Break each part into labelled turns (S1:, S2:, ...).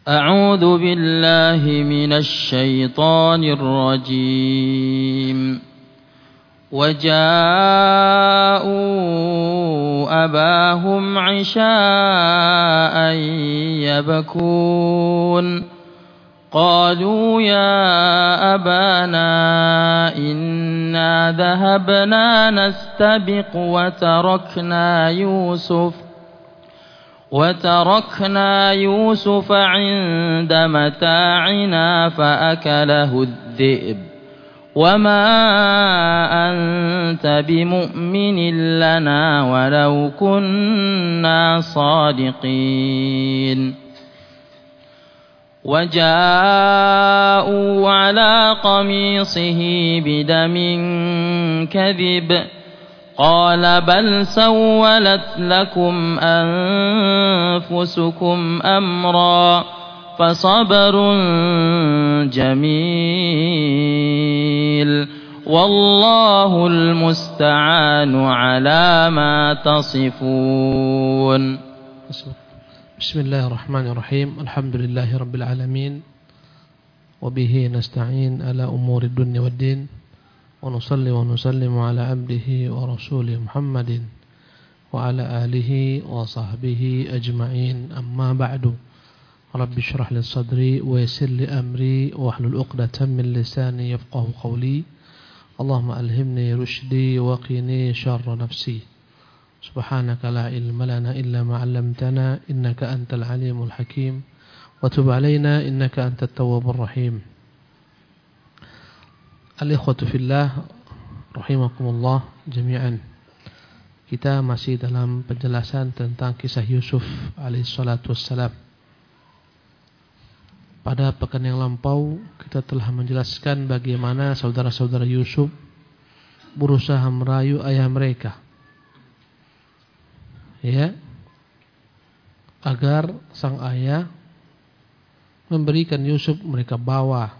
S1: أعوذ بالله من الشيطان الرجيم وجاءوا أباهم عشاء يبكون قالوا يا أبانا إنا ذهبنا نستبق وتركنا يوسف عند متاعنا فأكله الذئب وما أنت بمؤمن لنا ولو كنا صادقين وجاءوا على قميصه بدم كذب قال بل سولت لكم أنفسكم أمرا فصبر جميل والله المستعان على ما تصفون.
S2: Bismillahirrahmanirrahim. Alhamdulillahirabbil alamin. Wa bihi nasta'in ala umuri dunya waddin. Wa nusalli wa nusallimu ala abdihi wa rasulih Muhammadin wa ala alihi wa sahbihi ajma'in. Amma ba'du. Rabbi shrah li sadri wa yassir li amri wa hlul 'uqdatam min lisani yafqahu qawli. Allahumma alhimni rushdi wa qini syarra nafsi. Subhanaka la ilma lana illa ma 'allamtana innaka antal alimul hakim wa tub 'alaina innaka antat tawwabur rahim. Al-ikhwatu fillah rahimakumullah jami'an. Kita masih dalam penjelasan tentang kisah Yusuf alaihi salatu wassalam. Pada pekan yang lampau kita telah menjelaskan bagaimana saudara-saudara Yusuf berusaha merayu ayah mereka, agar sang ayah memberikan Yusuf mereka bawa.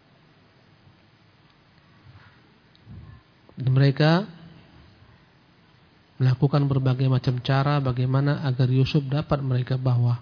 S2: Dan mereka melakukan berbagai macam cara bagaimana agar Yusuf dapat mereka bawa.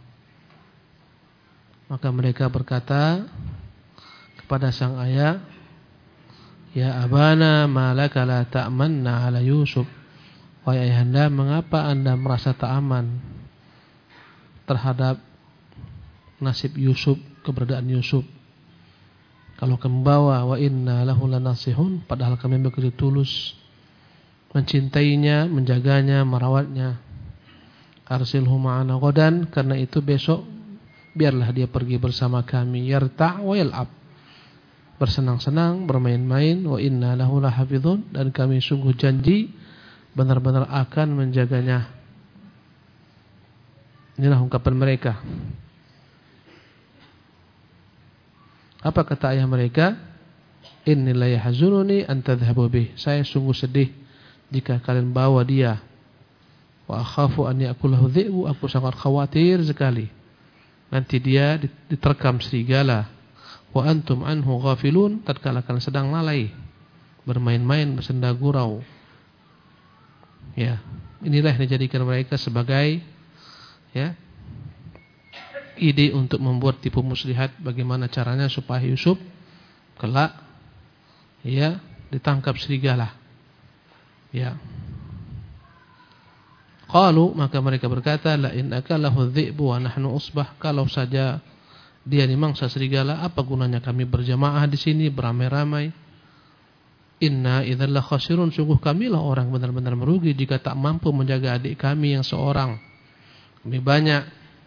S2: Maka mereka berkata kepada sang ayah, "Ya abana, ma laka la ta'manna ala Yusuf?" Wahai ayahanda, mengapa anda merasa tak aman terhadap nasib Yusuf, keberadaan Yusuf? Kalau kami bawa, wa inna lahu lanasihun, padahal kami begitu tulus mencintainya, menjaganya, merawatnya. Arsilhu ma'ana ghadan, karena itu besok biarlah dia pergi bersama kami. Yarta' wa yal'ab, bersenang-senang, bermain-main. Wa inna lahu lahafidhun, dan kami sungguh janji benar-benar akan menjaganya. Inilah ungkapan mereka. Apa kata ayah mereka? Inni la yahzununi an tadhhabu bih. Saya sungguh sedih jika kalian bawa dia. Wa akhafu an ya'kulahu dhi'bu. Aku sangat khawatir sekali nanti dia diterkam serigala. Wa antum anhu ghafilun, tatkala kalian sedang lalai bermain-main, bersenda gurau. Ya, inilah yang dijadikan mereka sebagai ide untuk membuat tipu muslihat bagaimana caranya supaya Yusuf kelak ditangkap serigala. Ya. Qalu, maka mereka berkata, la in akalahu dhi'bu wa nahnu usbah, kalau saja dia dimangsa serigala, apa gunanya kami berjamaah di sini beramai-ramai? Inna idzal la khasirun, sungguh kamilah orang benar-benar merugi jika tak mampu menjaga adik kami yang seorang. Lebih banyak.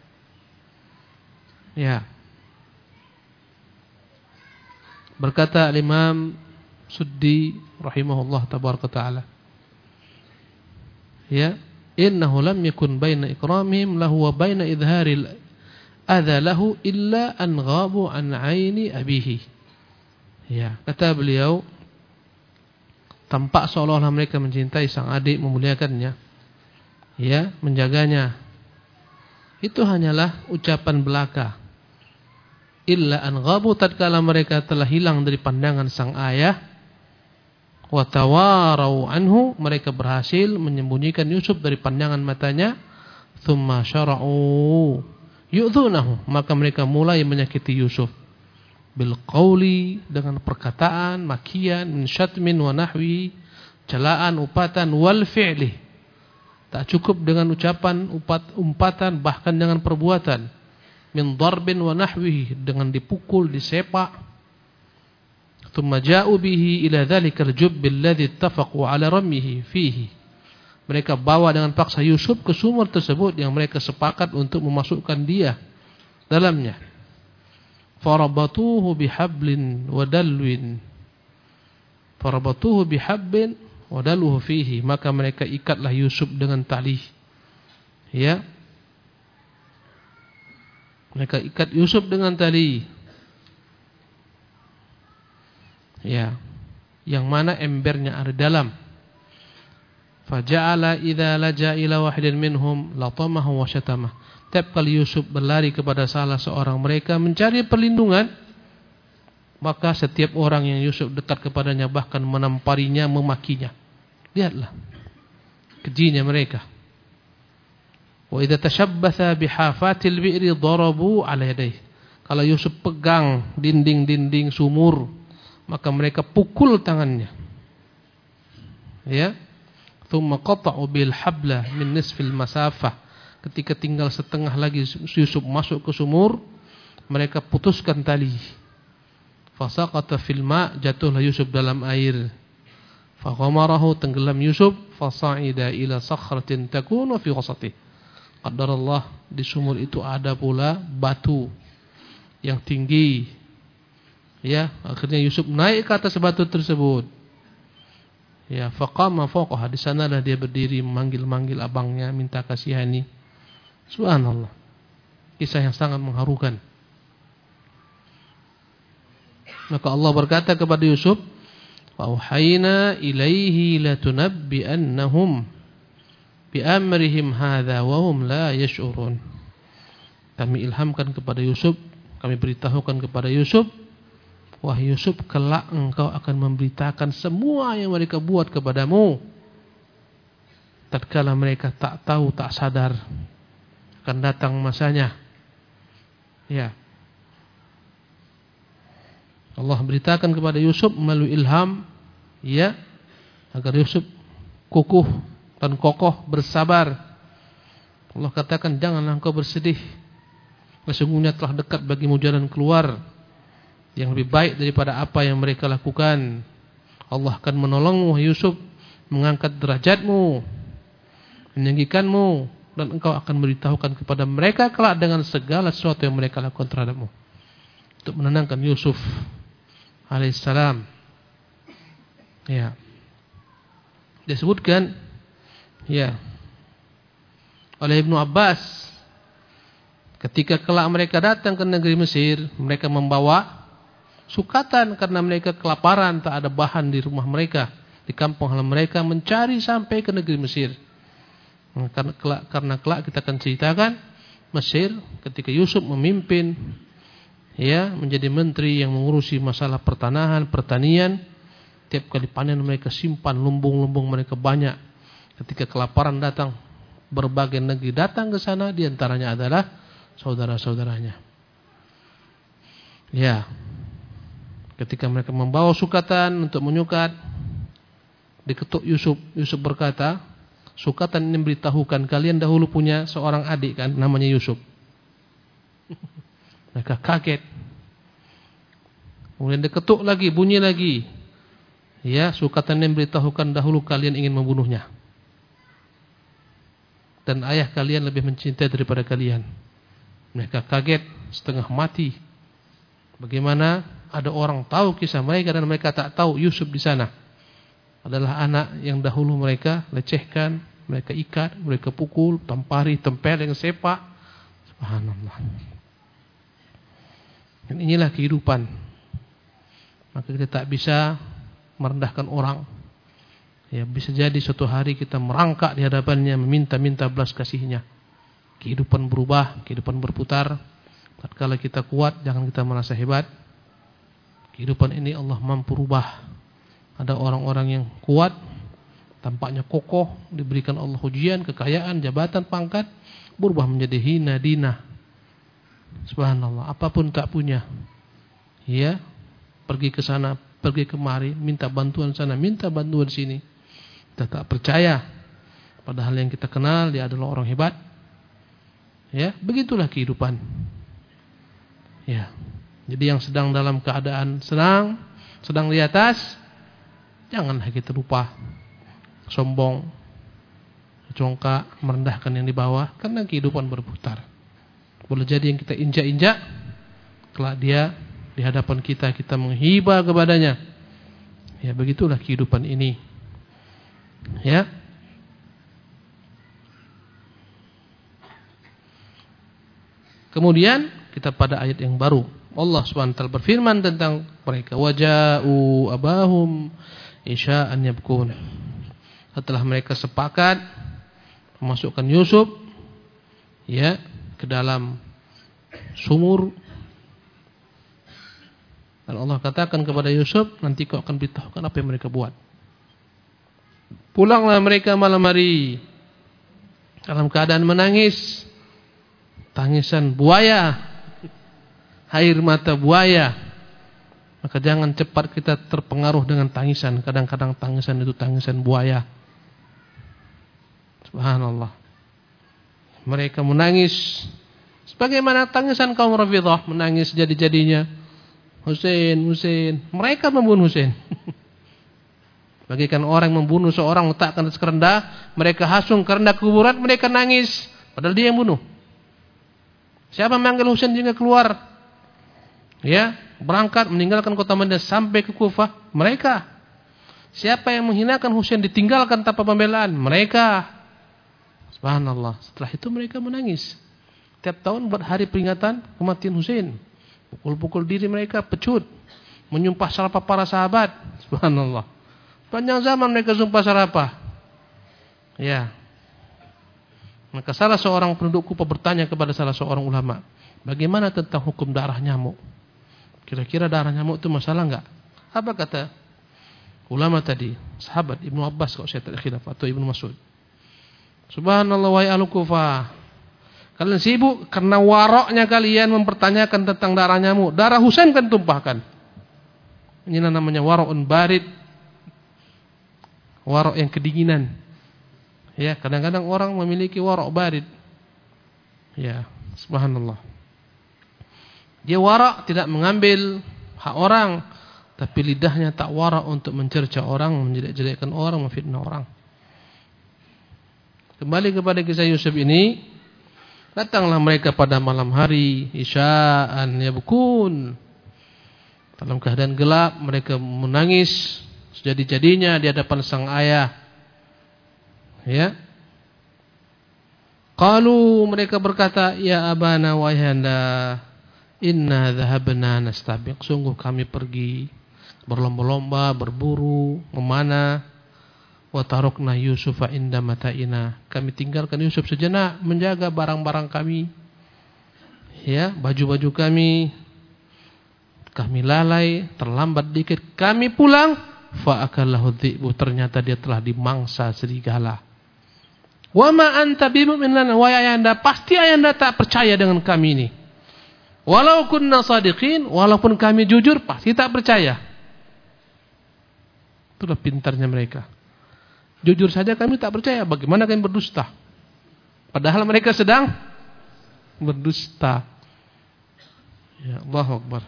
S2: Ya. Berkata Imam Suddi rahimahullah tabaraka taala, ya, innahu lam yakun baina ikramihim lahu wa baina idharil adza lahu illa an ghabu an aini abihi. Ya, kata beliau, tampak seolah-olah mereka mencintai sang adik, memuliakannya, ya, menjaganya. Itu hanyalah ucapan belaka. Illa an ghabu, tatkala mereka telah hilang dari pandangan sang ayah, wa tawarau anhu, mereka berhasil menyembunyikan Yusuf dari pandangan matanya. Thumma syara'u, yu'dzunahu, maka mereka mulai menyakiti Yusuf. Bil qauli, dengan perkataan, makian, min syatmin wa nahwi, celaan, upatan, wal fi'li. Tak cukup dengan ucapan, umpatan, bahkan dengan perbuatan. Min darbin wa nahwi, dengan dipukul, disepak. Thumma ja'u bihi ila dhalikal jubbil ladzi ittafaqu ala ramyihi fihi. Mereka bawa dengan paksa Yusuf ke sumur tersebut yang mereka sepakat untuk memasukkan dia dalamnya. Farabatuhu bihablin wa dalwin. Farabatuhu bihablin wa dalwuhu fihi. Maka mereka ikatlah Yusuf dengan tali. Ya. Mereka ikat Yusuf dengan tali. Ya. Yang mana embernya ada dalam. Faja'ala idza laja ila wahidin minhum latamahu wa syatamah. Tiap kali Yusuf berlari kepada salah seorang mereka mencari perlindungan, maka setiap orang yang Yusuf dekat kepadanya bahkan menamparinya, memakinya. Lihatlah kejinya mereka. Wa idza tashabbatha bihafatil bi'ri darabu 'ala yadayhi. Kalau Yusuf pegang dinding-dinding sumur, maka mereka pukul tangannya. Ya. Thumma qata'u bil habla min nisfil masafah. Ketika tinggal setengah lagi Yusuf masuk ke sumur, mereka putuskan tali. Fasaqata fil ma', jatuhlah Yusuf dalam air. Faghamarahu, tenggelam Yusuf. Fasa'ida ila sakhratin takunu fi wasatih. Qadarallah, di sumur itu ada pula batu yang tinggi. Ya, akhirnya Yusuf naik ke atas batu tersebut. Ya, faqama fawqaha, di sanalah dia berdiri memanggil-manggil abangnya, minta kasihani. Subhanallah. Kisah yang sangat mengharukan. Maka Allah berkata kepada Yusuf, "Wa auhayna ilaihi latunabbi'annahum bi amrihim hadza wa hum la yash'urun." Kami ilhamkan kepada Yusuf, kami beritahukan kepada Yusuf, wahai Yusuf, kelak engkau akan memberitakan semua yang mereka buat kepadamu. Tatkala mereka tak tahu, tak sadar, akan datang masanya. Ya. Allah beritakan kepada Yusuf melalui ilham, ya, agar Yusuf kukuh dan kokoh, bersabar. Allah katakan, janganlah engkau bersedih. Sesungguhnya telah dekat bagimu jalan keluar yang lebih baik daripada apa yang mereka lakukan. Allah akan menolongmu, Yusuf, mengangkat derajatmu, meninggikanmu, dan engkau akan memberitahukan kepada mereka kelak dengan segala sesuatu yang mereka lakukan terhadapmu. Untuk menenangkan Yusuf alaihissalam. Ya. Disebutkan ya oleh Ibnu Abbas, ketika kelak mereka datang ke negeri Mesir, mereka membawa sukatan karena mereka kelaparan, tak ada bahan di rumah mereka, di kampung halaman mereka, mencari sampai ke negeri Mesir. Karena kelak kita akan ceritakan Mesir ketika Yusuf memimpin, ya, menjadi menteri yang mengurusi masalah pertanahan, pertanian. Tiap kali panen mereka simpan lumbung-lumbung mereka banyak. Ketika kelaparan datang, berbagai negeri datang ke sana, di antaranya adalah saudara-saudaranya. Ya. Ketika mereka membawa sukatan untuk menyukat, diketuk Yusuf. Yusuf berkata, sukatan ini memberitahukan kalian dahulu punya seorang adik kan, namanya Yusuf. Mereka kaget. Kemudian diketuk lagi, bunyi lagi. Ya, sukatan ini memberitahukan dahulu kalian ingin membunuhnya. Dan ayah kalian lebih mencintai daripada kalian. Mereka kaget, setengah mati. Bagaimana ada orang tahu kisah mereka dan mereka tak tahu Yusuf di sana adalah anak yang dahulu mereka lecehkan, mereka ikat, mereka pukul, tampari, tempel, yang sepak. Subhanallah. Dan inilah kehidupan. Maka kita tak bisa merendahkan orang. Ya, bisa jadi suatu hari kita merangkak di hadapannya, meminta-minta belas kasihnya. Kehidupan berubah, kehidupan berputar. Tatkala kita kuat, jangan kita merasa hebat. Kehidupan ini Allah mampu rubah. Ada orang-orang yang kuat, tampaknya kokoh, diberikan Allah ujian, kekayaan, jabatan, pangkat, berubah menjadi hina, dina. Subhanallah, apapun tak punya. Ya, pergi ke sana, pergi kemari, minta bantuan sana, minta bantuan sini. Kita tak percaya. Padahal yang kita kenal dia adalah orang hebat. Ya, begitulah kehidupan. Ya. Jadi yang sedang dalam keadaan sedang di atas, janganlah kita lupa sombong, congkak, merendahkan yang di bawah, karena kehidupan berputar. Boleh jadi yang kita injak-injak, kelak dia di hadapan kita menghibah kepadanya. Ya, begitulah kehidupan ini. Ya. Kemudian kita pada ayat yang baru. Allah SWT berfirman tentang mereka, waja'u abahum isya'an yabkun. Setelah mereka sepakat memasukkan Yusuf ya ke dalam sumur, dan Allah katakan kepada Yusuf, nanti kau akan beritahukan apa yang mereka buat. Pulanglah mereka malam hari dalam keadaan menangis, tangisan buaya, air mata buaya. Maka jangan cepat kita terpengaruh dengan tangisan. Kadang-kadang tangisan itu tangisan buaya. Subhanallah. Mereka menangis sebagaimana tangisan kaum Rafidhah menangis jadi-jadinya. Husain. Mereka membunuh Husain. Bagaikan orang membunuh seorang, letakkan di kerendah, mereka hasung kerendah kuburan, mereka nangis. Padahal dia yang bunuh. Siapa memanggil Husain juga keluar? Ya, berangkat meninggalkan kota Madinah sampai ke Kufah? Mereka. Siapa yang menghinakan Husain ditinggalkan tanpa pembelaan? Mereka. Subhanallah. Setelah itu mereka menangis. Tiap tahun buat hari peringatan kematian Husain. Pukul-pukul diri mereka, pecut, menyumpah serapah para sahabat. Subhanallah. Panjang zaman mereka sumpah serapah. Ya. Maka salah seorang penduduk Kufah bertanya kepada salah seorang ulama, bagaimana tentang hukum darah nyamuk? Kira-kira darah nyamuk itu masalah enggak? Apa kata ulama tadi? Sahabat Ibnu Abbas kalau saya tak khilaf, atau Ibnu Mas'ud. Subhanallah wa ahlu Kufah. Kalian sibuk karena waroknya kalian mempertanyakan tentang darah nyamuk. Darah Husain kan tumpahkan. Ini namanya warokun barid. Warok yang kedinginan. Ya, kadang-kadang orang memiliki warok barid. Ya, subhanallah. Dia warok tidak mengambil hak orang, tapi lidahnya tak warok untuk mencerca orang, menjelek-jelekkan orang, memfitnah orang. Kembali kepada kisah Yusuf ini, datanglah mereka pada malam hari, isya'an yabkun. Dalam keadaan gelap, mereka menangis sejadi-jadinya di hadapan sang ayah. Ya. Qalu, mereka berkata, ya abana wa ayahanda, inna dhahabna nastabiq. Sungguh kami pergi berlomba-lomba, berburu, memanah. Wa tarokna Yusufa inda mata'ina. Kami tinggalkan Yusuf sejenak menjaga barang-barang kami. Ya, baju-baju kami. Kami lalai, terlambat dikit. Kami pulang, fa'akallahu dhi'bu. Ternyata dia telah dimangsa serigala. Wa ma anta bimu'min lana, wa ayanda, pasti ayanda tak percaya dengan kami ini. Walau kunna sadiqin, walaupun kami jujur, pasti tak percaya. Itulah pintarnya mereka. Jujur saja kami tak percaya, bagaimana kami berdusta? Padahal mereka sedang berdusta. Ya, Allahu Akbar.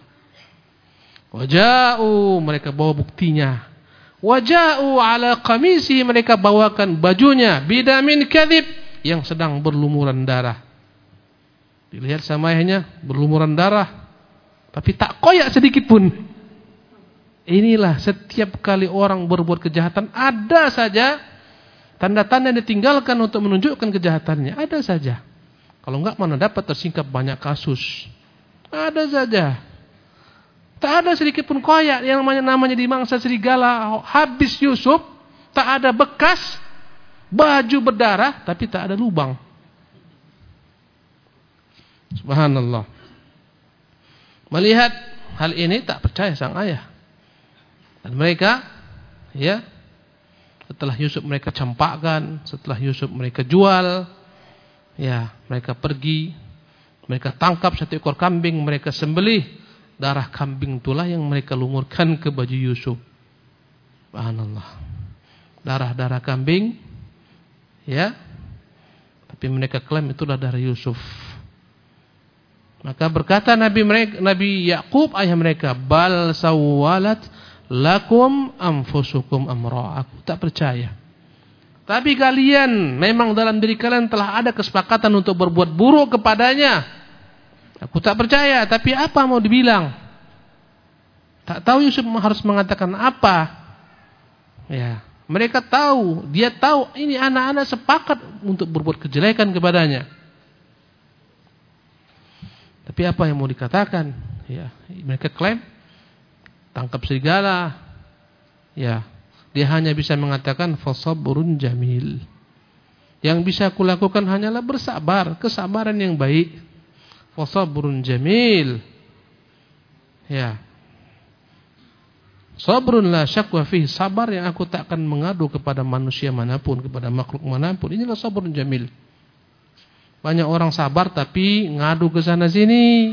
S2: Waja'u, mereka bawa buktinya. Waja'u ala qamisi, mereka bawakan bajunya, bidamin kadhib, yang sedang berlumuran darah. Dilihat sama ayahnya, berlumuran darah, tapi tak koyak sedikit pun. Inilah setiap kali orang berbuat kejahatan, ada saja tanda-tanda yang ditinggalkan untuk menunjukkan kejahatannya. Ada saja. Kalau enggak, mana dapat tersingkap banyak kasus. Ada saja. Tak ada sedikit pun koyak yang namanya dimangsa serigala. Habis Yusuf, tak ada bekas, baju berdarah, tapi tak ada lubang. Subhanallah. Melihat hal ini tak percaya sang ayah. Dan mereka, ya, setelah Yusuf mereka campakkan, setelah Yusuf mereka jual, ya, mereka pergi Mereka tangkap satu ekor kambing, mereka sembelih. Darah kambing itulah yang mereka lumurkan ke baju Yusuf. Subhanallah. Darah-darah kambing, ya. Tapi mereka klaim itulah darah Yusuf. Maka berkata Nabi Yakub ayah mereka, bal sawwalat lakum anfusukum amra. Aku tak percaya. Tapi kalian, memang dalam diri kalian telah ada kesepakatan untuk berbuat buruk kepadanya. Aku tak percaya, tapi apa mau dibilang? Tak tahu Yusuf harus mengatakan apa. Ya, mereka tahu, dia tahu ini anak-anak sepakat untuk berbuat kejelekan kepadanya. Tapi apa yang mau dikatakan? Ya, mereka klaim tangkap serigala. Ya, dia hanya bisa mengatakan fasabrun jamil. Yang bisa aku lakukan hanyalah bersabar, kesabaran yang baik. Fasabrun jamil. Ya. Sabrun la syakwa fihi, sabar yang aku tak akan mengadu kepada manusia manapun, kepada makhluk manapun. Inilah sabrun jamil. Banyak orang sabar tapi ngadu ke sana sini.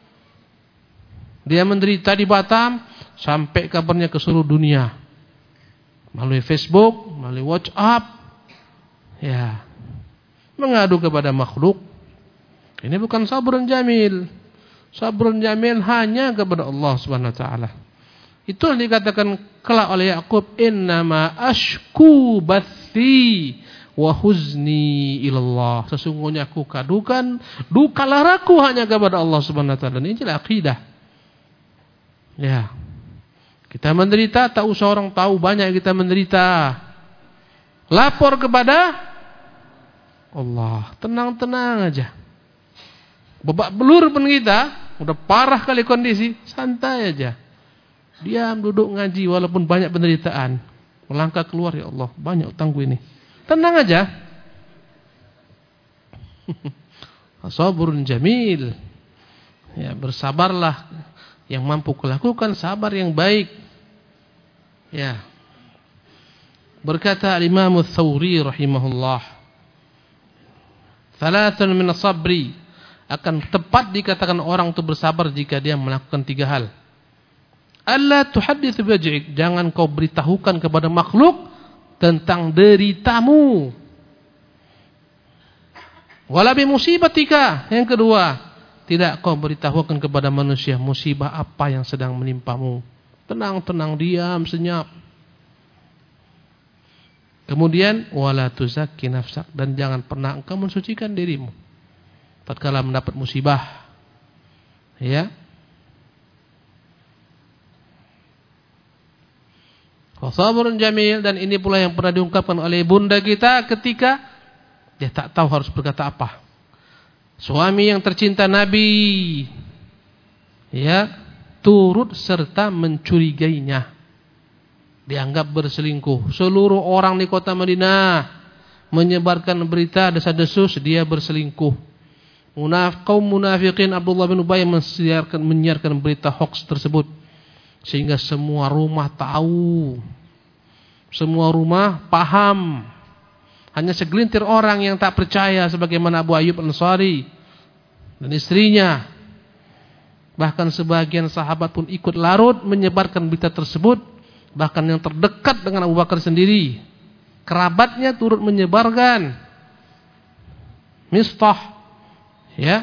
S2: Dia menderita di Batam, sampai kabarnya ke seluruh dunia. Melalui Facebook, melalui WhatsApp. Ya. Mengadu kepada makhluk. Ini bukan sabrun jamil. Sabrun jamil hanya kepada Allah Subhanahu wa taala. Itulah dikatakan kelak oleh Yakub, innama ashku bathi wa huzni ilallah. Sesungguhnya aku kadukan duka laraku hanya kepada Allah Subhanahu wa taala. Ini adalah akidah. Ya. Kita menderita, tak usah orang tahu banyak kita menderita. Lapor kepada Allah. Tenang-tenang aja. Babak belur pun kita, udah parah kali kondisi, santai aja. Diam, duduk ngaji walaupun banyak penderitaan. Melangkah keluar, ya Allah, banyak utangku ini. Tenang aja. Sabrun jamil. Ya, bersabarlah. Yang mampu kulakukan sabar yang baik. Ya. Berkata Imam Ats-Tsauri rahimahullah, "Thalathun min as-sabri." Akan tepat dikatakan orang itu bersabar jika dia melakukan 3 hal. Allah tuhaddits biwaj'ik, jangan kau beritahukan kepada makhluk tentang deritamu. Wala bi musibatika, yang kedua, tidak kau beritahukan kepada manusia musibah apa yang sedang menimpamu. Tenang-tenang, diam, senyap. Kemudian wala tuzakki nafsak, dan jangan pernah engkau mensucikan dirimu tatkala mendapat musibah. Ya. Fasabrun jamil, dan ini pula yang pernah diungkapkan oleh bunda kita ketika dia tak tahu harus berkata apa. Suami yang tercinta Nabi, ya, turut serta mencurigainya. Dianggap berselingkuh. Seluruh orang di kota Madinah menyebarkan berita desa-desus dia berselingkuh. Kaum munafikin Abdullah bin Ubay menyiarkan berita hoax tersebut. Sehingga semua rumah tahu. Semua rumah paham. Hanya segelintir orang yang tak percaya, sebagaimana Abu Ayyub Al-Ansari dan istrinya. Bahkan sebagian sahabat pun ikut larut menyebarkan berita tersebut. Bahkan yang terdekat dengan Abu Bakar sendiri, kerabatnya turut menyebarkan. Mistah, ya.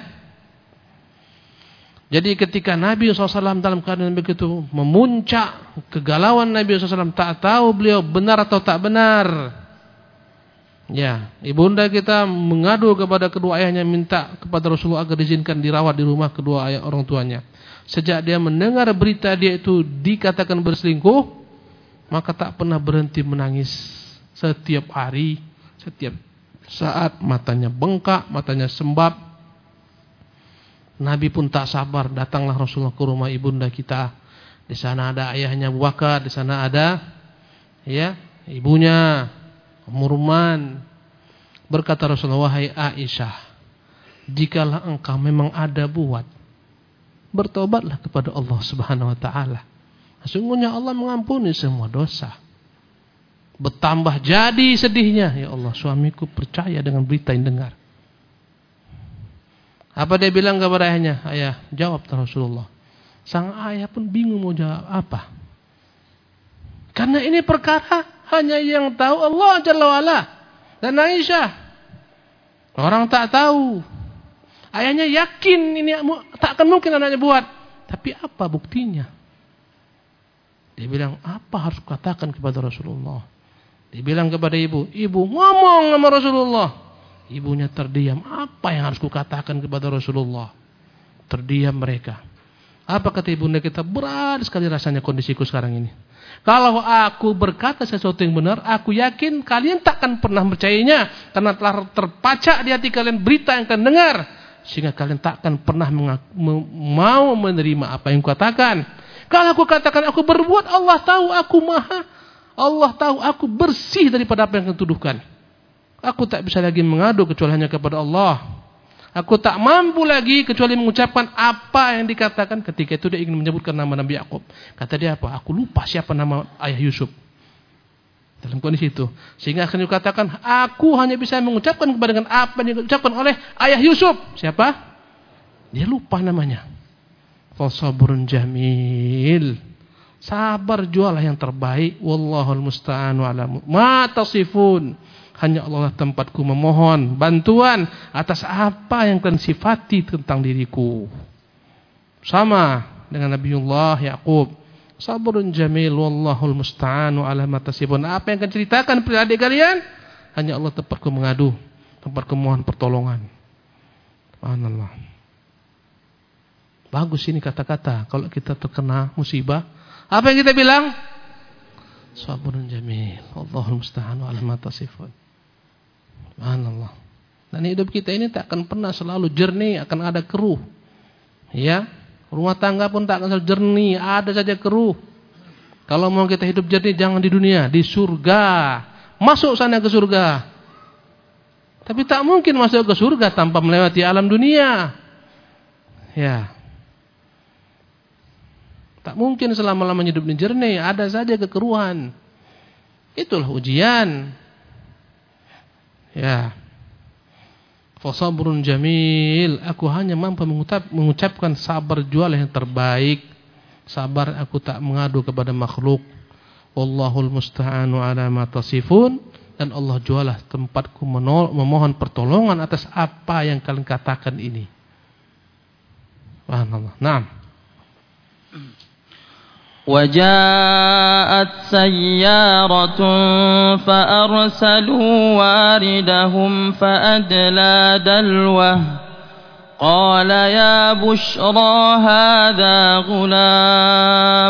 S2: Jadi ketika Nabi SAW dalam keadaan begitu memuncak kegalauan, Nabi SAW tak tahu beliau benar atau tak benar. Ya, ibunda kita mengadu kepada kedua ayahnya, minta kepada Rasulullah agar diizinkan dirawat di rumah kedua ayah orang tuanya. Sejak dia mendengar berita dia itu dikatakan berselingkuh, maka tak pernah berhenti menangis. Setiap hari, setiap saat matanya bengkak, matanya sembab. Nabi pun tak sabar, datanglah Rasulullah ke rumah ibunda kita. Di sana ada ayahnya Abu Bakar, di sana ada, ya, ibunya Ummu Ruman. Berkata Rasulullah, wahai Aisyah, jikalau engkau memang ada buat, bertobatlah kepada Allah Subhanahu wa taala. Sesungguhnya Allah mengampuni semua dosa. Bertambah jadi sedihnya, ya Allah, suamiku percaya dengan berita yang dengar. Apa dia bilang kepada ayahnya? Ayah, jawab Rasulullah. Sang ayah pun bingung mau jawab apa. Karena ini perkara hanya yang tahu Allah Jalla wa'ala dan Aisyah. Orang tak tahu. Ayahnya yakin ini tak akan mungkin anaknya buat. Tapi apa buktinya? Dia bilang, apa harus katakan kepada Rasulullah? Dia bilang kepada ibu, ibu ngomong sama Rasulullah. Ibunya terdiam. Apa yang harus kukatakan kepada Rasulullah? Terdiam mereka. Apa kata ibunda kita? Berat sekali rasanya kondisiku sekarang ini. Kalau aku berkata sesuatu yang benar, aku yakin kalian takkan pernah percayanya. Karena telah terpacak di hati kalian berita yang kalian dengar. Sehingga kalian takkan pernah mau menerima apa yang kukatakan. Kalau aku katakan aku berbuat, Allah tahu aku maha. Allah tahu aku bersih daripada apa yang kalian tuduhkan. Aku tak bisa lagi mengadu kecuali hanya kepada Allah. Aku tak mampu lagi kecuali mengucapkan apa yang dikatakan. Ketika itu dia ingin menyebutkan nama Nabi Yakub. Kata dia apa? Aku lupa siapa nama ayah Yusuf. Dalam kondisi itu. Sehingga akhirnya dikatakan, aku hanya bisa mengucapkan kepada dengan apa yang diucapkan oleh ayah Yusuf. Siapa? Dia lupa namanya. Fasabrun jamil. Sabar jualah yang terbaik. Wallahul musta'anu ala ma tasifun. Hanya Allah tempatku memohon bantuan atas apa yang kalian sifati tentang diriku. Sama dengan Nabiullah Yakub. Sabrun jamil wallahul musta'anu ala ma tasifun. Apa yang kalian ceritakan pada adik kalian? Hanya Allah tempatku mengadu, tempatku mohon pertolongan. Subhanallah. Bagus ini kata-kata kalau kita terkena musibah. Apa yang kita bilang? Sabrun jamil wallahul musta'anu ala ma tasifun. Subhanallah. Dan hidup kita ini tak akan pernah selalu jernih, akan ada keruh. Ya, rumah tangga pun tak akan selalu jernih, ada saja keruh. Kalau mau kita hidup jernih, jangan di dunia, di surga. Masuk sana ke surga. Tapi tak mungkin masuk ke surga tanpa melewati alam dunia. Ya. Tak mungkin selama-lamanya hidup ini jernih, ada saja kekeruhan. Itulah ujian. Ya. Fasabrun jamil. Aku hanya mampu mengucapkan sabar jual yang terbaik. Sabar aku tak mengadu kepada makhluk. Wallahul musta'anu ala ma tasifun. Dan Allah jualah tempatku memohon pertolongan atas apa yang kalian katakan ini. Subhanallah. Naam.
S1: وجاءت سيارة فأرسلوا واردهم فأدلى دلوه قال يا بشرى هذا غلام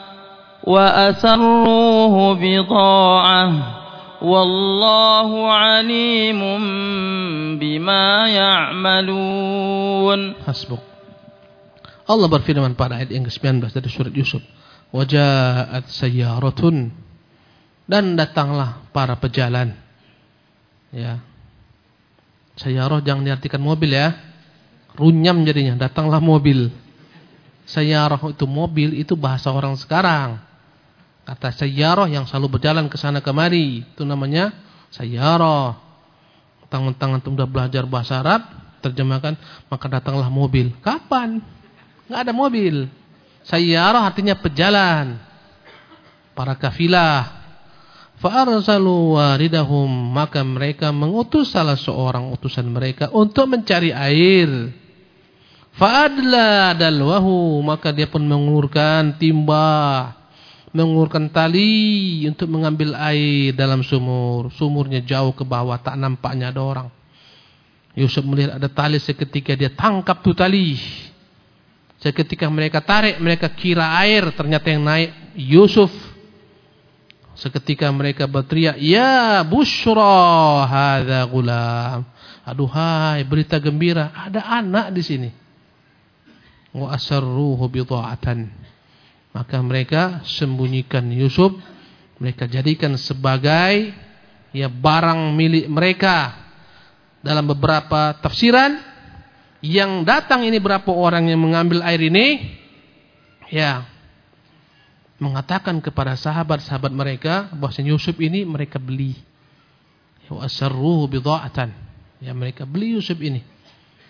S1: وأسروه بضاعة والله عليم بما يعملون.
S2: Hasbuk. Allah berfirman pada ayat yang ke-19 dari surat Yusuf. Wajaat sayyaratun, dan datanglah para pejalan. Ya. Sayyarah jangan diartikan mobil ya. Runyam jadinya, datanglah mobil. Sayyarah itu mobil, itu bahasa orang sekarang. Kata sayyarah yang selalu berjalan ke sana kemari, itu namanya sayyarah. Mentang-mentang antum sudah belajar bahasa Arab, terjemahkan, maka datanglah mobil. Kapan? Enggak ada mobil. Sayyarah artinya pejalan, para kafilah. Fa'arsalu waridahum, maka mereka mengutus salah seorang utusan mereka untuk mencari air. Fa'adla dalwahu, maka dia pun mengulurkan timba, mengulurkan tali untuk mengambil air dalam sumur. Sumurnya jauh ke bawah, tak nampaknya ada orang. Yusuf melihat ada tali, seketika dia tangkap tuh tali. Seketika mereka tarik, mereka kira air, ternyata yang naik Yusuf. Seketika mereka berteriak, ya busyra hadza gulam. Aduhai, berita gembira, ada anak di sini. Wa asarruhu bidha'atan. Maka mereka sembunyikan Yusuf, mereka jadikan sebagai ya barang milik mereka. Dalam beberapa tafsiran, yang datang ini berapa orang yang mengambil air ini, ya, mengatakan kepada sahabat-sahabat mereka bahwa Yusuf ini mereka beli. Wa asarruhu bidha'atan. Ya, mereka beli Yusuf ini.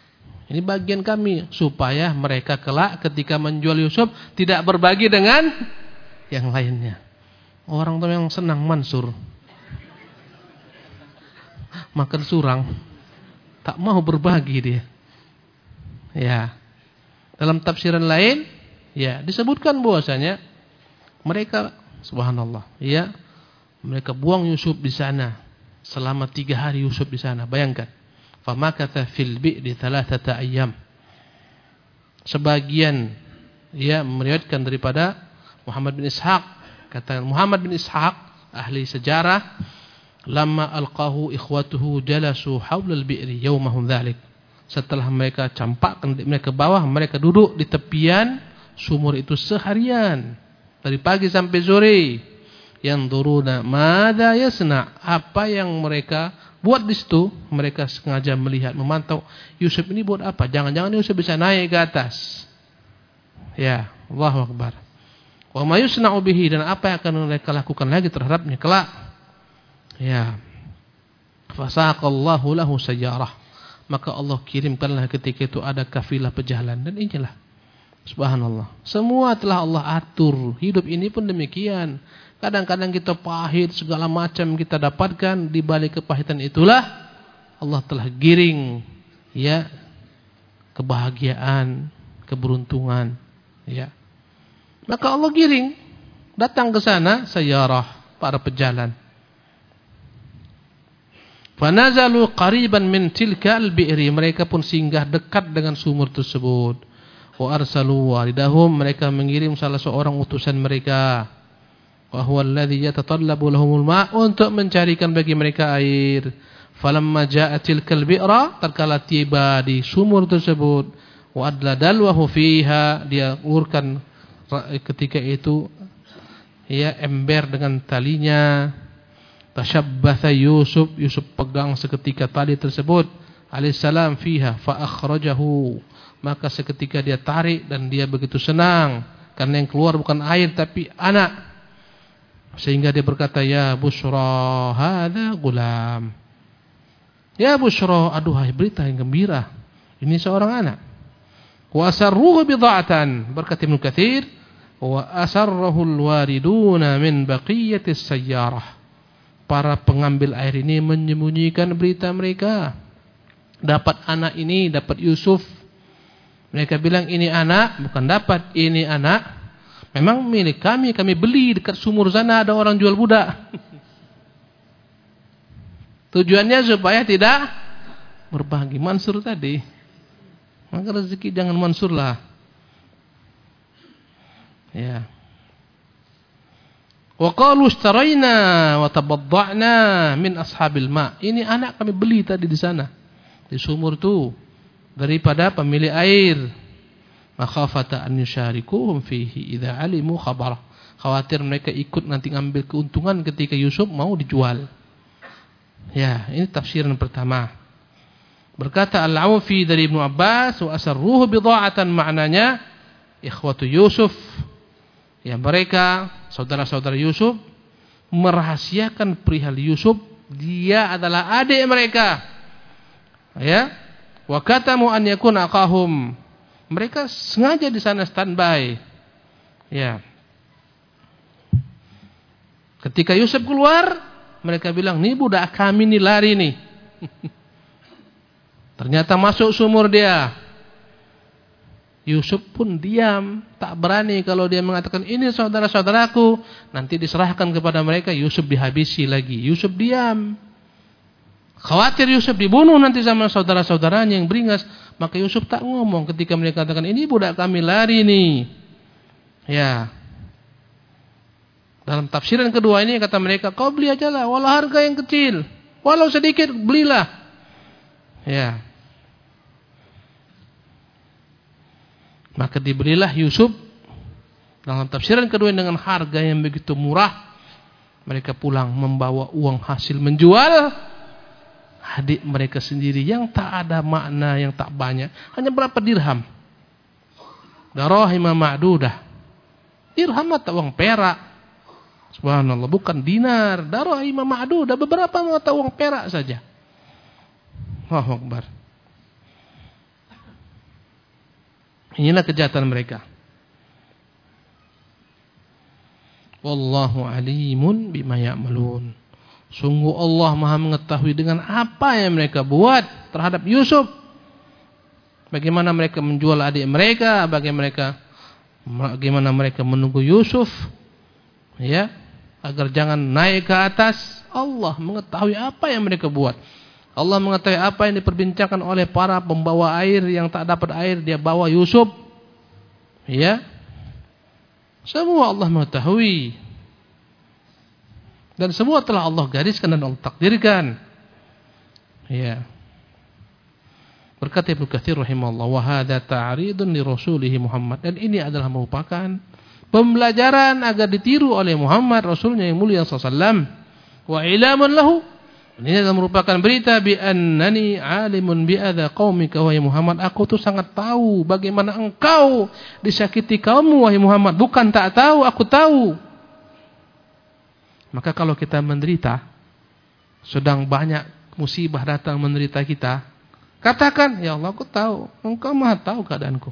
S2: Ini bagian kami supaya mereka kelak ketika menjual Yusuf tidak berbagi dengan yang lainnya. Orang tuh yang senang mansur, makan surang, tak mau berbagi dia. Ya. Dalam tafsiran lain, ya disebutkan bahwasanya mereka, subhanallah, ya, mereka buang Yusuf di sana selama 3 hari Yusuf di sana. Bayangkan, famakatha fil bi'ri 3 ayyam. Sebagian ya meriwayatkan daripada Muhammad bin Ishaq, kata Muhammad bin Ishaq ahli sejarah, lamma alqahu ikhwatuhu jalasu haulal bi'ri yaumahum dzalik. Setelah mereka campakkan mereka ke bawah, mereka duduk di tepian sumur itu seharian dari pagi sampai sore. Yanzuruna madza yasna, apa yang mereka buat di situ. Mereka sengaja melihat, memantau Yusuf ini buat apa. Jangan-jangan Yusuf bisa naik ke atas. Ya, Allahu Akbar. Wa ma yusna'u bihi, dan apa yang akan mereka lakukan lagi terhadapnya kelak. Ya. Fasaqallahu lahu sayyarah. Maka Allah kirimkanlah ketika itu ada kafilah pejalan. Dan inilah, subhanallah, semua telah Allah atur. Hidup ini pun demikian. Kadang-kadang kita pahit, segala macam kita dapatkan. Di balik kepahitan itulah Allah telah giring ya kebahagiaan, keberuntungan, ya. Maka Allah giring datang ke sana sayyarah, para pejalan. Fanazalu qariban min tilkal bi'ri, mereka pun singgah dekat dengan sumur tersebut. Wa arsalu waridahum, mereka mengirim salah seorang utusan mereka. Wa huwa alladhi yatatallabu lahumul ma', untuk mencarikan bagi mereka air. Falamma ja'a tilkal bi'ra, tatkala tiba di sumur tersebut, wa adla dalwahu fiha, dia ulurkan ketika itu ya ember dengan talinya. Tashabbatha Yusuf, Yusuf pegang seketika tali tersebut alaihissalam fiha fa akhrajahu, maka seketika dia tarik dan dia begitu senang karena yang keluar bukan air tapi anak, sehingga dia berkata, ya busyra hadza gulam, ya busyra, aduhai berita yang gembira, ini seorang anak. Wa asarruhu bid'atan, berkata Ibnu Katsir, wa asarrahu alwariduna min baqiyatis sayyarah, para pengambil air ini menyembunyikan berita mereka. Dapat anak ini, dapat Yusuf. Mereka bilang ini anak, bukan dapat, ini anak. Memang milik kami, kami beli dekat sumur sana, ada orang jual budak. Tujuannya supaya tidak berbagi. Mansur tadi. Maka rezeki jangan mansur lah. Ya. Wa qalu ishtaraina wa tabadda'na min ashabil ma'. Ini anak kami beli tadi di sana, di sumur itu, daripada pemilik air. Makhafata an yusyarikuhum fihi idza alimu khabarah. Khawatir mereka ikut nanti ngambil keuntungan ketika Yusuf mau dijual. Ya, ini tafsiran pertama. Berkata Al-Aufi dari Ibnu Abbas, wa asarruhu bidha'atan, maknanya ikhwatu Yusuf, ya mereka saudara-saudara Yusuf merahasiakan perihal Yusuf, dia adalah adik mereka. Ya, wa katamu an yakuna aqahum, mereka sengaja di sana standby. Ya. Ketika Yusuf keluar, mereka bilang, "Nih budak kami nih, lari nih." Ternyata masuk sumur dia. Yusuf pun diam, tak berani kalau dia mengatakan ini saudara-saudaraku, nanti diserahkan kepada mereka, Yusuf dihabisi lagi. Yusuf diam. Khawatir Yusuf dibunuh nanti sama saudara-saudaranya yang beringas, maka Yusuf tak ngomong ketika mereka katakan ini budak kami, lari nih. Ya. Dalam tafsiran kedua ini kata mereka, kau beli aja lah, walau harga yang kecil, walau sedikit belilah. Ya. Maka dibelilah Yusuf dalam tafsiran kedua dengan harga yang begitu murah. Mereka pulang membawa uang hasil menjual adik mereka sendiri yang tak ada makna, yang tak banyak, hanya berapa dirham. Darahima ma'dudah. Dirham atau uang perak. Subhanallah, bukan dinar. Darahima ma'dudah, beberapa mata uang perak saja. Allahu Akbar. Inilah kejahatan mereka. Wallahu alimun bima ya'malun. Sungguh Allah Maha mengetahui dengan apa yang mereka buat terhadap Yusuf. Bagaimana mereka menjual adik mereka, bagaimana mereka menunggu Yusuf, ya, agar jangan naik ke atas. Allah mengetahui apa yang mereka buat. Allah mengetahui apa yang diperbincangkan oleh para pembawa air yang tak dapat air, dia bawa Yusuf. Ya. Semua Allah mengetahui. Dan semua telah Allah gariskan dan Allah takdirkan. Ya. Berkata Ibnu Katsir rahimahullah, wa hadza ta'ridun li rasulih Muhammad. Dan ini adalah merupakan pembelajaran agar ditiru oleh Muhammad, rasulnya yang mulia sallallahu alaihi wasallam. Wa ilamun lahu. Ini adalah merupakan berita bi annani alimun bi adza qaumika wahai Muhammad, aku tuh sangat tahu bagaimana engkau disakiti kaummu wahai Muhammad, bukan tak tahu, aku tahu. Maka kalau kita menderita, sedang banyak musibah datang menderita kita, katakan, ya Allah, aku tahu, engkau Maha tahu keadaanku.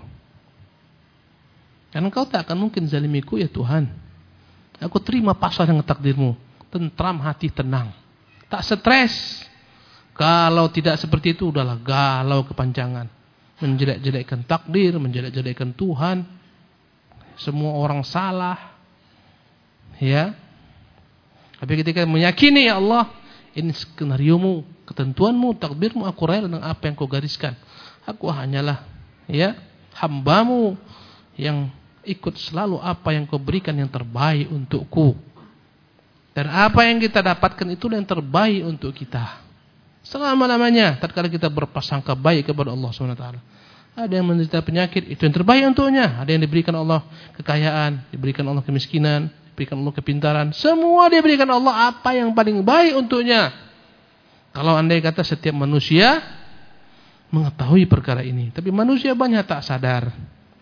S2: Dan engkau tak akan mungkin zalimiku ya Tuhan. Aku terima pasrah dengan takdirmu, tentram hati, tenang. Tak stres. Kalau tidak seperti itu, udahlah galau kepanjangan. Menjelek-jelekkan takdir, menjelek-jelekkan Tuhan. Semua orang salah. Ya. Tapi ketika meyakini, ya Allah, ini skenariomu, ketentuanmu, takdirmu, aku rela dengan apa yang kau gariskan. Aku hanyalah, ya, hambamu yang ikut selalu apa yang kau berikan yang terbaik untukku. Dan apa yang kita dapatkan itulah yang terbaik untuk kita. Selama-lamanya, tatkala kita berprasangka baik kepada Allah SWT. Ada yang menderita penyakit, itu yang terbaik untuknya. Ada yang diberikan Allah kekayaan, diberikan Allah kemiskinan, diberikan Allah kepintaran. Semua diberikan Allah apa yang paling baik untuknya. Kalau andai kata setiap manusia mengetahui perkara ini, tapi manusia banyak tak sadar.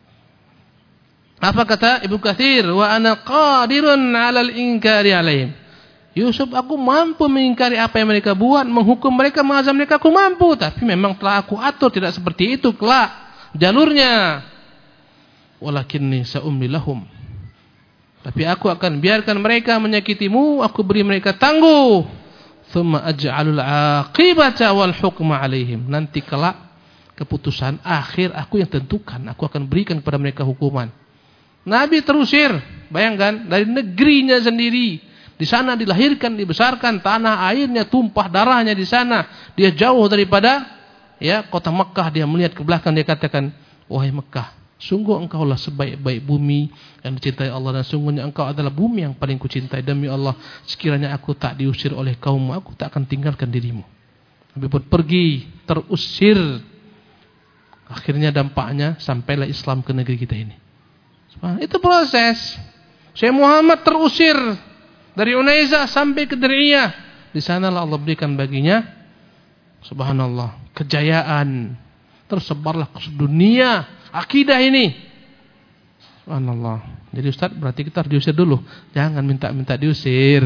S2: Apa kata Ibnu Katsir? Wa ana qadirun 'alal inkari 'alaihim. Yusuf, aku mampu mengingkari apa yang mereka buat, menghukum mereka, mengazab mereka, aku mampu. Tapi memang telah aku atur tidak seperti itu kelak jalurnya. Walakinni sa'umli lahum. Tapi aku akan biarkan mereka menyakitimu, aku beri mereka tangguh. Tsumma aj'alul 'aqibata wal hukma 'alaihim. Nanti kelak keputusan akhir aku yang tentukan, aku akan berikan kepada mereka hukuman. Nabi terusir, bayangkan, dari negerinya sendiri. Di sana dilahirkan, dibesarkan, tanah airnya tumpah darahnya di sana. Dia jauh daripada ya kota Mekah, dia melihat ke belakang, dia katakan, wahai Mekah, sungguh engkaulah sebaik-baik bumi yang dicintai Allah, dan sungguhnya engkau adalah bumi yang paling kucintai. Demi Allah, sekiranya aku tak diusir oleh kaummu, aku tak akan tinggalkan dirimu. Nabi pun pergi, terusir. Akhirnya dampaknya sampailah Islam ke negeri kita ini. Itu proses. Syekh Muhammad terusir dari Unaiza sampai ke Diriyah. Di sanalah Allah berikan baginya, subhanallah, kejayaan. Tersebarlah ke dunia akidah ini. Subhanallah. Jadi Ustaz, berarti kita harus diusir dulu. Jangan minta-minta diusir.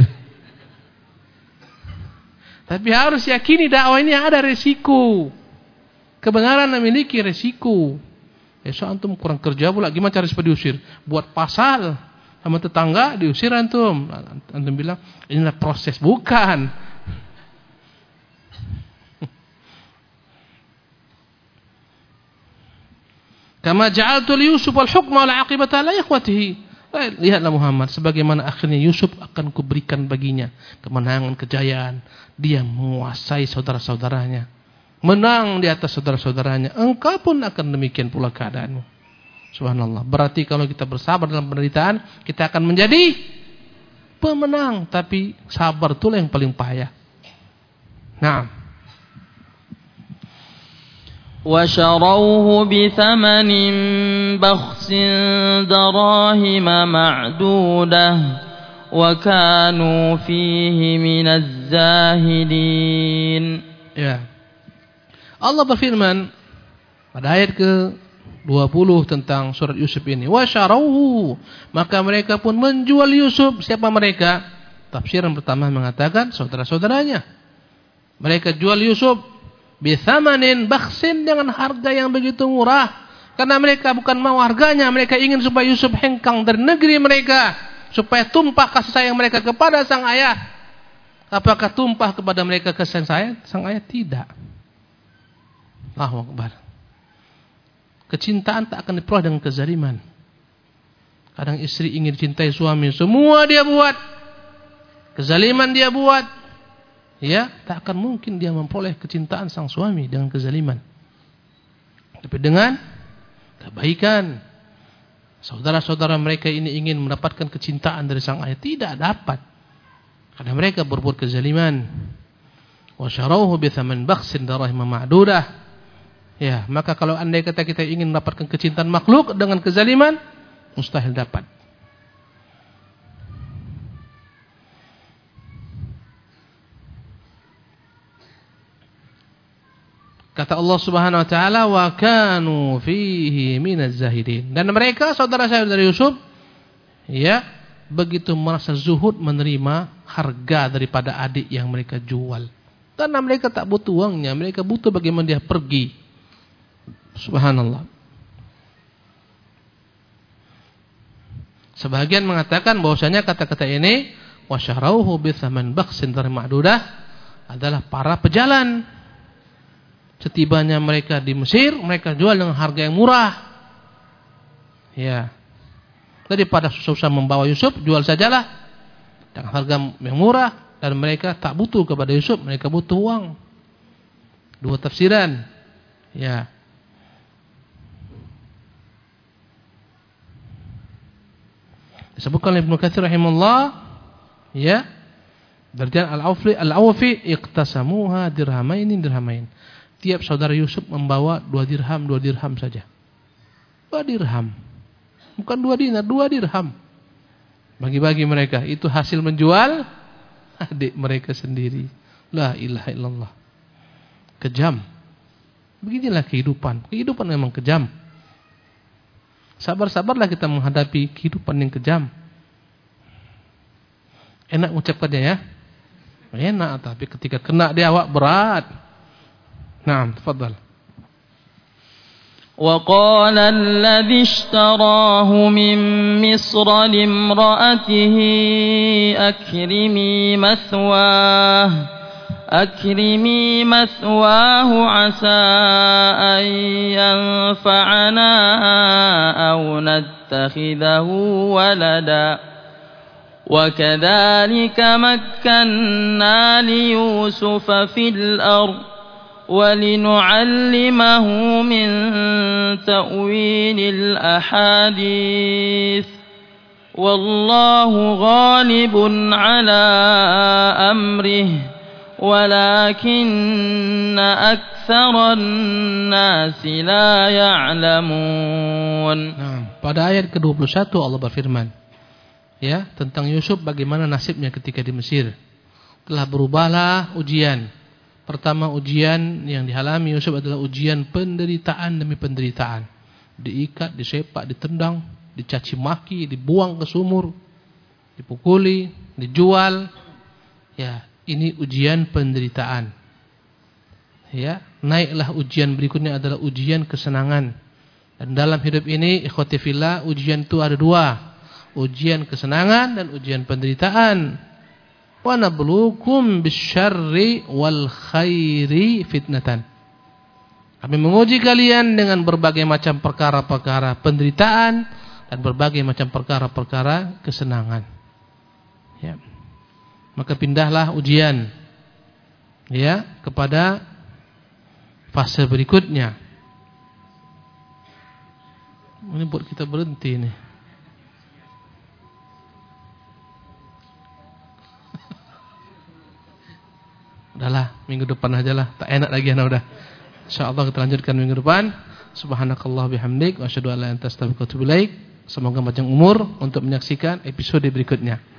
S2: Tapi harus yakini dakwah ini ada resiko. Kebenaran memiliki resiko. Besok antum kurang kerja pula, gimana cara supaya diusir? Buat pasal sama tetangga, diusir antum. Antum bilang, inilah proses. Bukan. Kama ja'altu li Yusuf al-hukma wal 'aqibata ala ikhwatihi. Lihatlah Muhammad, sebagaimana akhirnya Yusuf akan kuberikan baginya kemenangan, kejayaan. Dia menguasai saudara-saudaranya, menang di atas saudara-saudaranya. Engkau pun akan demikian pula keadaanmu. Subhanallah. Berarti kalau kita bersabar dalam penderitaan, kita akan menjadi pemenang. Tapi sabar itulah yang paling payah. Nah.
S1: وَشَرَوْهُ بِثَمَنٍ بَخْسٍ دَرَاهِمَ مَعْدُودَةٍ وَكَانُوا فِيهِ مِنَ الزَّاهِدِينَ.
S2: Ya. Allah berfirman pada ayat ke-20 tentang surat Yusuf ini. Wa syarauhu, maka mereka pun menjual Yusuf. Siapa mereka? Tafsiran pertama mengatakan saudara-saudaranya. Mereka jual Yusuf bi thamanin bakhsin, dengan harga yang begitu murah. Karena mereka bukan mau harganya, mereka ingin supaya Yusuf hengkang dari negeri mereka, supaya tumpah kasih sayang mereka kepada sang ayah. Apakah tumpah kepada mereka kasih sayang sang ayah? Tidak. Allahu Akbar. Kecintaan tak akan diperoleh dengan kezaliman. Kadang istri ingin cintai suami, semua dia buat. Kezaliman dia buat. Ya, tak akan mungkin dia memperoleh kecintaan sang suami dengan kezaliman. Tapi dengan kebaikan. Saudara-saudara mereka ini ingin mendapatkan kecintaan dari sang ayah, tidak dapat. Karena mereka berbuat kezaliman. Wa syarawhu bi thaman bakhsin darahim ma'dudah. Ya, maka kalau andai kata kita ingin mendapatkan kecintaan makhluk dengan kezaliman, mustahil dapat. Kata Allah Subhanahu wa taala, wa kanu fihi minaz zahidin. Dan mereka saudara-saudara Yusuf ya, begitu merasa zuhud menerima harga daripada adik yang mereka jual. Karena mereka tak butuh uangnya, mereka butuh bagaimana dia pergi. Subhanallah. Sebagian mengatakan bahwasanya kata-kata ini wasyarauhu bi thaman bakhsin ma'dudah adalah para pejalan. Setibanya mereka di Mesir, mereka jual dengan harga yang murah. Ya. Daripada susah-susah membawa Yusuf, jual sajalah dengan harga yang murah, dan mereka tak butuh kepada Yusuf, mereka butuh uang. Dua tafsiran. Ya. Disebutkan oleh Ibnu Katsir rahimahullah, ya, berarti al-Awfi iqtasamuha dirhamain. Tiap saudara Yusuf membawa 2 dirham saja. 2 dirham. Bukan 2 dinar, 2 dirham. Bagi-bagi mereka, itu hasil menjual adik mereka sendiri. La ilaha illallah. Kejam. Beginilah kehidupan. Kehidupan memang kejam. Sabar-sabarlah kita menghadapi kehidupan yang kejam. Enak mengucapkannya ya. Enak, tapi ketika kena di awak berat. Naam, tafadhal.
S1: وقال الذي اشتراه من مصر لامرأته أكرمي مثواه عسى أن ينفعنا أو نتخذه ولدا وكذلك مكنا ليوسف في الأرض ولنعلمه من تأويل الأحاديث والله غالب على أمره ولكن أكثر الناس لا يعلمون.
S2: Pada ayat ke-21 Allah berfirman, ya, tentang Yusuf bagaimana nasibnya ketika di Mesir. Telah berubahlah ujian. Pertama ujian yang dialami Yusuf adalah ujian penderitaan demi penderitaan. Diikat, disepak, ditendang, dicaci maki, dibuang ke sumur, dipukuli, dijual. Ya, ini ujian penderitaan. Ya, naiklah ujian berikutnya adalah ujian kesenangan. Dan dalam hidup ini, ikhwati fillah, ujian itu ada 2. Ujian kesenangan dan ujian penderitaan. Wa nabluukum bisyarri wal khairi fitnatan. Kami menguji kalian dengan berbagai macam perkara-perkara penderitaan dan berbagai macam perkara-perkara kesenangan. Ya. Maka pindahlah ujian, ya, kepada fase berikutnya. Ini buat kita berhenti nih. Udahlah, minggu depan aja lah. Tak enak lagi anak udah. InsyaAllah kita lanjutkan minggu depan. Subhanakallah bihamdik wa asyhadu an la ilaha illa anta astaghfiruka wa atubu ilaik. Semoga panjang umur untuk menyaksikan episode berikutnya.